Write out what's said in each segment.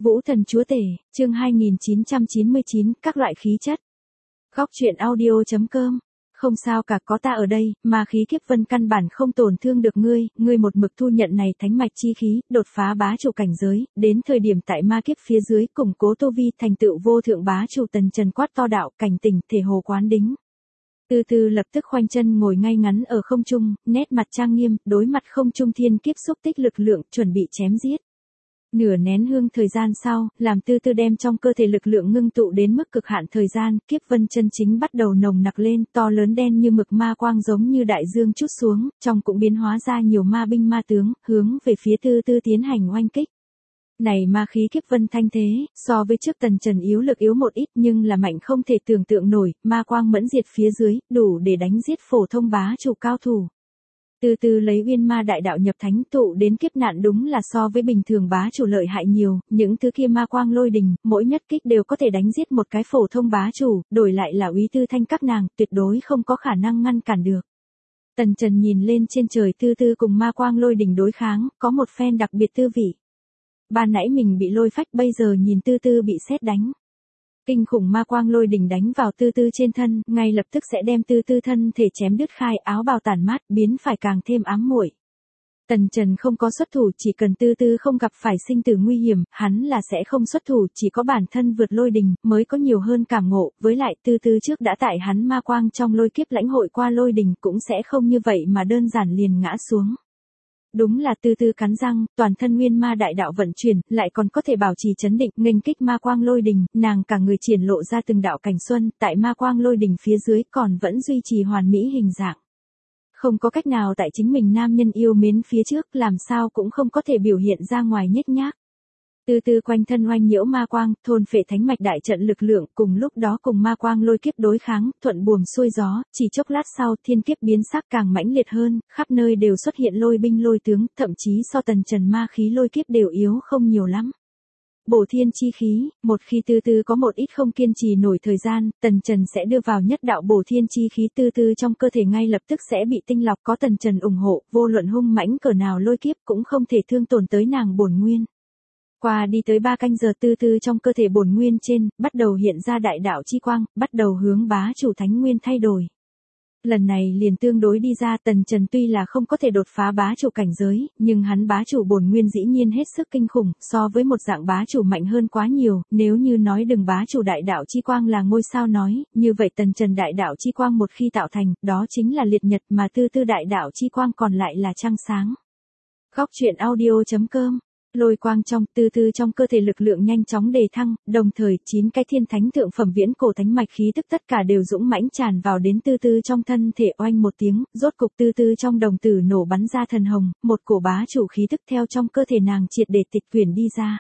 Vũ thần chúa tể, chương 2999, các loại khí chất. Góc truyện audio.com. Không sao cả, có ta ở đây, ma khí kiếp vân căn bản không tổn thương được ngươi, ngươi một mực thu nhận này thánh mạch chi khí, đột phá bá chủ cảnh giới, đến thời điểm tại ma kiếp phía dưới, củng cố tu vi, thành tựu vô thượng bá chủ. Tần Trần quát to đạo, cảnh tỉnh, thể hồ quán đính. Từ từ lập tức khoanh chân ngồi ngay ngắn ở không trung, nét mặt trang nghiêm, đối mặt không trung thiên kiếp xúc tích lực lượng, chuẩn bị chém giết. Nửa nén hương thời gian sau, làm từ từ đem trong cơ thể lực lượng ngưng tụ đến mức cực hạn thời gian, kiếp vân chân chính bắt đầu nồng nặc lên, to lớn đen như mực ma quang giống như đại dương trút xuống, trong cũng biến hóa ra nhiều ma binh ma tướng, hướng về phía từ từ tiến hành oanh kích. Này ma khí kiếp vân thanh thế, so với trước Tần Trần yếu lực yếu một ít nhưng là mạnh không thể tưởng tượng nổi, ma quang mẫn diệt phía dưới, đủ để đánh giết phổ thông bá chủ cao thủ. Từ từ lấy uyên ma đại đạo nhập thánh tụ đến kiếp nạn đúng là so với bình thường bá chủ lợi hại nhiều, những thứ kia ma quang lôi đình, mỗi nhất kích đều có thể đánh giết một cái phổ thông bá chủ, đổi lại là úy tư thanh các nàng, tuyệt đối không có khả năng ngăn cản được. Tần Trần nhìn lên trên trời từ từ cùng ma quang lôi đình đối kháng, có một phen đặc biệt tư vị. Ban nãy mình bị lôi phách, bây giờ nhìn từ từ bị sét đánh. Kinh khủng ma quang lôi đình đánh vào từ từ trên thân, ngay lập tức sẽ đem từ từ thân thể chém đứt khai, áo bào tản mát, biến phải càng thêm ám muội. Tần Trần không có xuất thủ, chỉ cần từ từ không gặp phải sinh tử nguy hiểm, hắn là sẽ không xuất thủ, chỉ có bản thân vượt lôi đình, mới có nhiều hơn cảm ngộ, với lại từ từ trước đã tại hắn ma quang trong lôi kiếp lãnh hội qua lôi đình, cũng sẽ không như vậy mà đơn giản liền ngã xuống. Đúng là từ từ cắn răng, toàn thân nguyên ma đại đạo vận chuyển, lại còn có thể bảo trì chấn định, nghênh kích ma quang lôi đình, nàng cả người triển lộ ra từng đạo cảnh xuân, tại ma quang lôi đình phía dưới còn vẫn duy trì hoàn mỹ hình dạng. Không có cách nào tại chính mình nam nhân yêu mến phía trước, làm sao cũng không có thể biểu hiện ra ngoài nhếch nhác. Từ từ quanh thân oanh nhiễu ma quang, thôn phệ thánh mạch đại trận lực lượng, cùng lúc đó cùng ma quang lôi kiếp đối kháng, thuận buồm xuôi gió, chỉ chốc lát sau, thiên kiếp biến sắc càng mãnh liệt hơn, khắp nơi đều xuất hiện lôi binh lôi tướng, thậm chí so Tần Trần ma khí lôi kiếp đều yếu không nhiều lắm. Bổ thiên chi khí, một khi từ từ có một ít không kiên trì nổi thời gian, Tần Trần sẽ đưa vào nhất đạo bổ thiên chi khí, từ từ trong cơ thể ngay lập tức sẽ bị tinh lọc, có Tần Trần ủng hộ, vô luận hung mãnh cỡ nào lôi kiếp cũng không thể thương tổn tới nàng bổn nguyên. Qua đi tới 3 canh giờ, từ từ trong cơ thể bổn nguyên trên, bắt đầu hiện ra đại đạo chi quang, bắt đầu hướng bá chủ thánh nguyên thay đổi. Lần này liền tương đối đi ra, Tần Trần tuy là không có thể đột phá bá chủ cảnh giới, nhưng hắn bá chủ bổn nguyên dĩ nhiên hết sức kinh khủng, so với một dạng bá chủ mạnh hơn quá nhiều, nếu như nói đừng bá chủ đại đạo chi quang là ngôi sao nói, như vậy Tần Trần đại đạo chi quang một khi tạo thành, đó chính là liệt nhật, mà từ từ đại đạo chi quang còn lại là trăng sáng. Góc truyện audio.com. Lôi quang trong, từ từ trong cơ thể lực lượng nhanh chóng đề thăng, đồng thời 9 cái thiên thánh thượng phẩm viễn cổ thánh mạch khí tức tất cả đều dũng mãnh tràn vào đến từ từ trong thân thể, oanh một tiếng, rốt cục từ từ trong đồng tử nổ bắn ra thần hồng, một cổ bá chủ khí tức theo trong cơ thể nàng triệt để tịch quyển đi ra.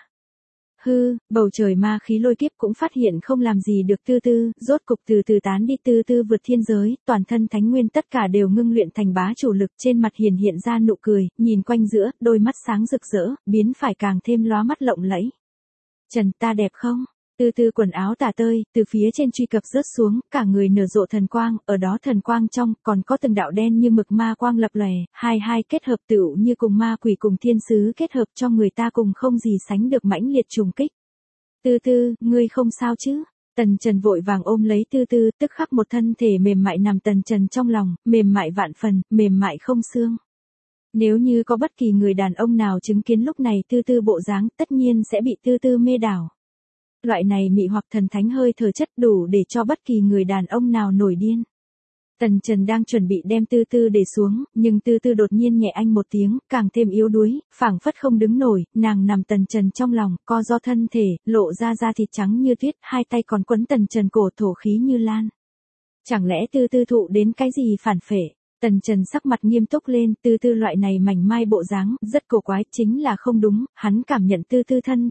Hư, bầu trời ma khí lôi kiếp cũng phát hiện không làm gì được từ từ, rốt cục từ từ tán đi, từ từ vượt thiên giới, toàn thân thánh nguyên tất cả đều ngưng luyện thành bá chủ lực, trên mặt hiện ra nụ cười, nhìn quanh giữa, đôi mắt sáng rực rỡ, biến phải càng thêm lóa mắt lộng lẫy. Trần, ta đẹp không? Từ từ quần áo tả tơi, từ phía trên truy cập rớt xuống, cả người nở rộ thần quang, ở đó thần quang trong, còn có từng đạo đen như mực ma quang lập lòe, hai kết hợp tựu như cùng ma quỷ cùng thiên sứ kết hợp, cho người ta cùng không gì sánh được mãnh liệt trùng kích. Từ từ, ngươi không sao chứ? Tần Trần vội vàng ôm lấy từ từ, tức khắc một thân thể mềm mại nằm Tần Trần trong lòng, mềm mại vạn phần, mềm mại không xương. Nếu như có bất kỳ người đàn ông nào chứng kiến lúc này từ từ bộ dáng, tất nhiên sẽ bị từ từ mê đảo. Loại này mị hoặc thần thánh hơi thở chất đủ để cho bất kỳ người đàn ông nào nổi điên. Tần Trần đang chuẩn bị đem từ từ để xuống, nhưng từ từ đột nhiên nhẹ anh một tiếng, càng thêm yếu đuối, phảng phất không đứng nổi, nàng nằm Tần Trần trong lòng, co do thân thể, lộ ra da thịt trắng như tuyết, hai tay còn quấn Tần Trần cổ, thổ khí như lan. Chẳng lẽ từ từ thụ đến cái gì phản phệ? Tần Trần sắc mặt nghiêm túc lên, từ từ loại này mảnh mai bộ dáng, rất cổ quái, chính là không đúng, hắn cảm nhận từ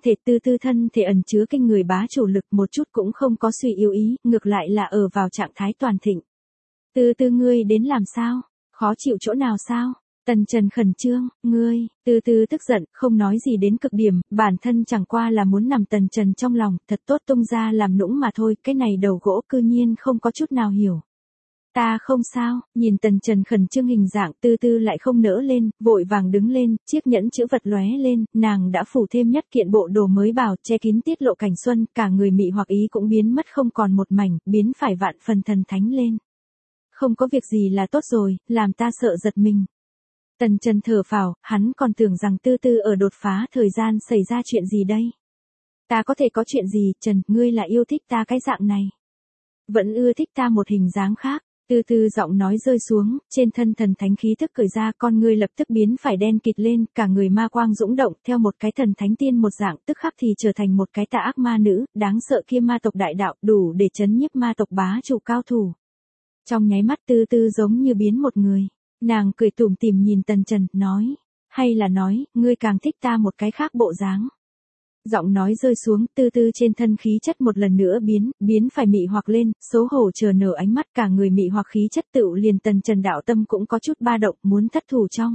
từ thân thể ẩn chứa kinh người bá chủ lực, một chút cũng không có suy yếu ý, ngược lại là ở vào trạng thái toàn thịnh. Từ từ ngươi đến làm sao? Khó chịu chỗ nào sao? Tần Trần khẩn trương, ngươi, từ từ tức giận, không nói gì đến cực điểm, bản thân chẳng qua là muốn nằm Tần Trần trong lòng, thật tốt tung ra làm nũng mà thôi, cái này đầu gỗ cư nhiên không có chút nào hiểu. Ta không sao, nhìn Tần Trần khẩn trương hình dạng Tư Tư lại không nỡ lên, vội vàng đứng lên, chiếc nhẫn chữ vật lóe lên, nàng đã phủ thêm nhất kiện bộ đồ mới vào, che kín tiết lộ cảnh xuân, cả người mị hoặc ý cũng biến mất không còn một mảnh, biến phải vạn phần thần thánh lên. Không có việc gì là tốt rồi, làm ta sợ giật mình. Tần Trần thở phào, hắn còn tưởng rằng Tư Tư ở đột phá thời gian xảy ra chuyện gì đây. Ta có thể có chuyện gì, Trần, ngươi là yêu thích ta cái dạng này. Vẫn ưa thích ta một hình dáng khác. Tư Tư giọng nói rơi xuống, trên thân thần thánh khí thức cởi ra, con ngươi lập tức biến phải đen kịt lên, cả người ma quang dũng động, theo một cái thần thánh tiên một dạng, tức khắc thì trở thành một cái tà ác ma nữ, đáng sợ kia ma tộc đại đạo, đủ để chấn nhiếp ma tộc bá chủ cao thủ. Trong nháy mắt Tư Tư giống như biến một người, nàng cười tủm tỉm nhìn Tần Trần, nói, hay là nói, ngươi càng thích ta một cái khác bộ dáng. Giọng nói rơi xuống, Tư Tư trên thân khí chất một lần nữa biến phải mị hoặc lên, xấu hổ chờ nở ánh mắt, cả người mị hoặc khí chất tựu liền Tần Trần đạo tâm cũng có chút ba động, muốn thất thủ trong.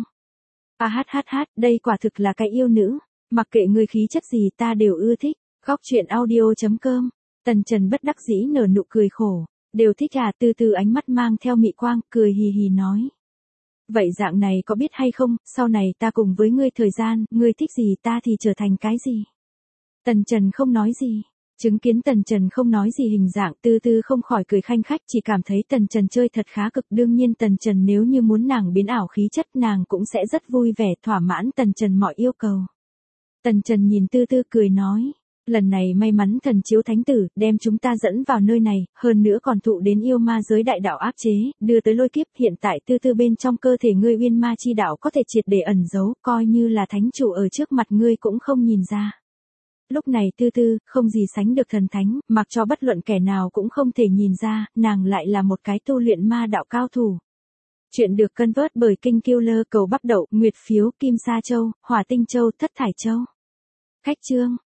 Đây quả thực là cái yêu nữ, mặc kệ người khí chất gì ta đều ưa thích. Góc truyện audio.com. Tần Trần bất đắc dĩ nở nụ cười khổ, đều thích à. Tư Tư ánh mắt mang theo mị quang, cười hì hì nói. Vậy dạng này có biết hay không, sau này ta cùng với ngươi thời gian, ngươi thích gì ta thì trở thành cái gì. Tần Trần không nói gì. Chứng kiến Tần Trần không nói gì hình dạng, Tư Tư không khỏi cười khanh khách, chỉ cảm thấy Tần Trần chơi thật khá cực. Đương nhiên Tần Trần nếu như muốn nàng biến ảo khí chất, nàng cũng sẽ rất vui vẻ thỏa mãn Tần Trần mọi yêu cầu. Tần Trần nhìn Tư Tư cười nói, lần này may mắn thần chiếu thánh tử, đem chúng ta dẫn vào nơi này, hơn nữa còn thụ đến yêu ma giới đại đạo áp chế, đưa tới lôi kiếp. Hiện tại Tư Tư bên trong cơ thể ngươi uyên ma chi đạo có thể triệt để ẩn giấu, coi như là thánh chủ ở trước mặt ngươi cũng không nhìn ra. Lúc này Tư Tư, không gì sánh được thần thánh, mặc cho bất luận kẻ nào cũng không thể nhìn ra, nàng lại là một cái tu luyện ma đạo cao thủ. Chuyện được cân vớt bởi Kinh Killer cầu bắp đậu, nguyệt phiếu, kim sa châu, hỏa tinh châu, thất thải châu. Khách chương.